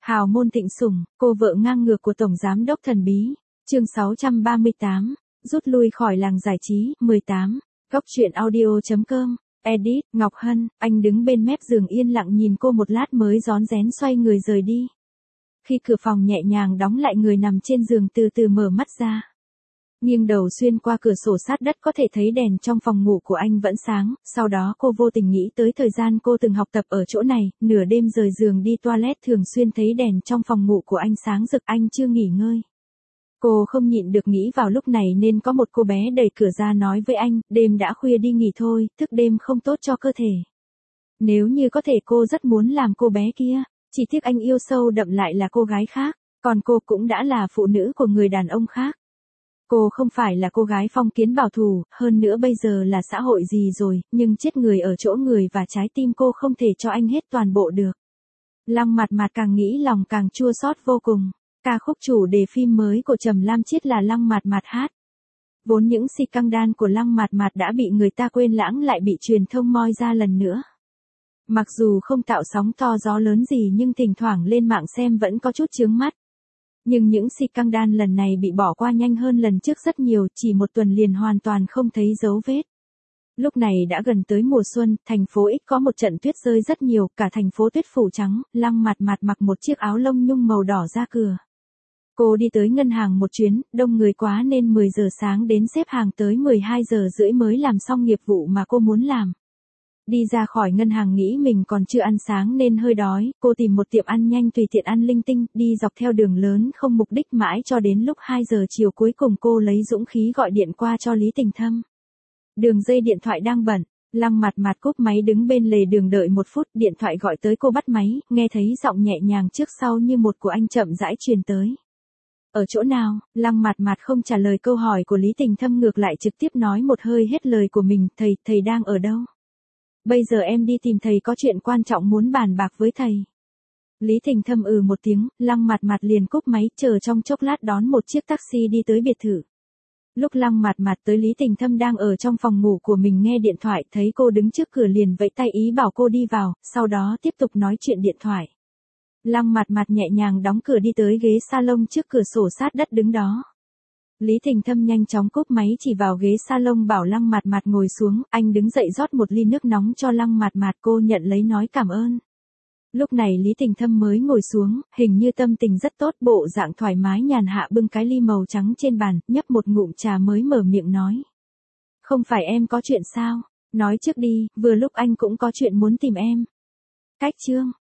Hào môn thịnh sủng, cô vợ ngang ngược của Tổng Giám đốc thần bí. Chương 638, rút lui khỏi làng giải trí, 18, góc truyện audio.com, edit, Ngọc Hân, anh đứng bên mép giường yên lặng nhìn cô một lát mới rón rén xoay người rời đi. Khi cửa phòng nhẹ nhàng đóng lại, người nằm trên giường từ từ mở mắt ra. Nghiêng đầu xuyên qua cửa sổ sát đất có thể thấy đèn trong phòng ngủ của anh vẫn sáng, sau đó cô vô tình nghĩ tới thời gian cô từng học tập ở chỗ này, nửa đêm rời giường đi toilet thường xuyên thấy đèn trong phòng ngủ của anh sáng rực, anh chưa nghỉ ngơi. Cô không nhịn được nghĩ vào lúc này nên có một cô bé đẩy cửa ra nói với anh, đêm đã khuya đi nghỉ thôi, thức đêm không tốt cho cơ thể. Nếu như có thể cô rất muốn làm cô bé kia, chỉ tiếc anh yêu sâu đậm lại là cô gái khác, còn cô cũng đã là phụ nữ của người đàn ông khác. Cô không phải là cô gái phong kiến bảo thủ, hơn nữa bây giờ là xã hội gì rồi, nhưng chết người ở chỗ người và trái tim cô không thể cho anh hết toàn bộ được. Lăng Mạt Mạt càng nghĩ lòng càng chua xót vô cùng. Ca khúc chủ đề phim mới của Trầm Lam Chiết là Lăng Mạt Mạt hát. Vốn những scandal của Lăng Mạt Mạt đã bị người ta quên lãng lại bị truyền thông moi ra lần nữa. Mặc dù không tạo sóng to gió lớn gì nhưng thỉnh thoảng lên mạng xem vẫn có chút chướng mắt. Nhưng những scandal lần này bị bỏ qua nhanh hơn lần trước rất nhiều, chỉ một tuần liền hoàn toàn không thấy dấu vết. Lúc này đã gần tới mùa xuân, thành phố X có một trận tuyết rơi rất nhiều, cả thành phố tuyết phủ trắng, Lăng Mạt Mạt mặc một chiếc áo lông nhung màu đỏ ra cửa. Cô đi tới ngân hàng một chuyến, đông người quá nên 10 giờ sáng đến xếp hàng tới 12 giờ rưỡi mới làm xong nghiệp vụ mà cô muốn làm. Đi ra khỏi ngân hàng nghĩ mình còn chưa ăn sáng nên hơi đói, cô tìm một tiệm ăn nhanh tùy tiện ăn linh tinh, đi dọc theo đường lớn không mục đích mãi cho đến lúc 2 giờ chiều cuối cùng cô lấy dũng khí gọi điện qua cho Lý Tình Thâm. Đường dây điện thoại đang bận, Lăng Mạt Mạt cúp máy đứng bên lề đường đợi 1 phút, điện thoại gọi tới cô bắt máy, nghe thấy giọng nhẹ nhàng trước sau như một của anh chậm rãi truyền tới. Ở chỗ nào? Lăng Mạt Mạt không trả lời câu hỏi của Lý Tình Thâm ngược lại trực tiếp nói một hơi hết lời của mình, thầy đang ở đâu? Bây giờ em đi tìm thầy có chuyện quan trọng muốn bàn bạc với thầy. Lý Tình Thâm một tiếng, Lăng Mạt Mạt liền cúp máy, chờ trong chốc lát đón một chiếc taxi đi tới biệt thự. Lúc Lăng Mạt Mạt tới Lý Tình Thâm đang ở trong phòng ngủ của mình nghe điện thoại, thấy cô đứng trước cửa liền vẫy tay ý bảo cô đi vào, sau đó tiếp tục nói chuyện điện thoại. Lăng Mạt Mạt nhẹ nhàng đóng cửa đi tới ghế salon trước cửa sổ sát đất đứng đó. Lý Tình Thâm nhanh chóng cúp máy chỉ vào ghế salon bảo Lăng Mạt Mạt ngồi xuống, anh đứng dậy rót một ly nước nóng cho Lăng Mạt Mạt, cô nhận lấy nói cảm ơn. Lúc này Lý Tình Thâm mới ngồi xuống, hình như tâm tình rất tốt, bộ dạng thoải mái nhàn hạ bưng cái ly màu trắng trên bàn, nhấp một ngụm trà mới mở miệng nói. Không phải em có chuyện sao? Nói trước đi, vừa lúc anh cũng có chuyện muốn tìm em. Cách chương.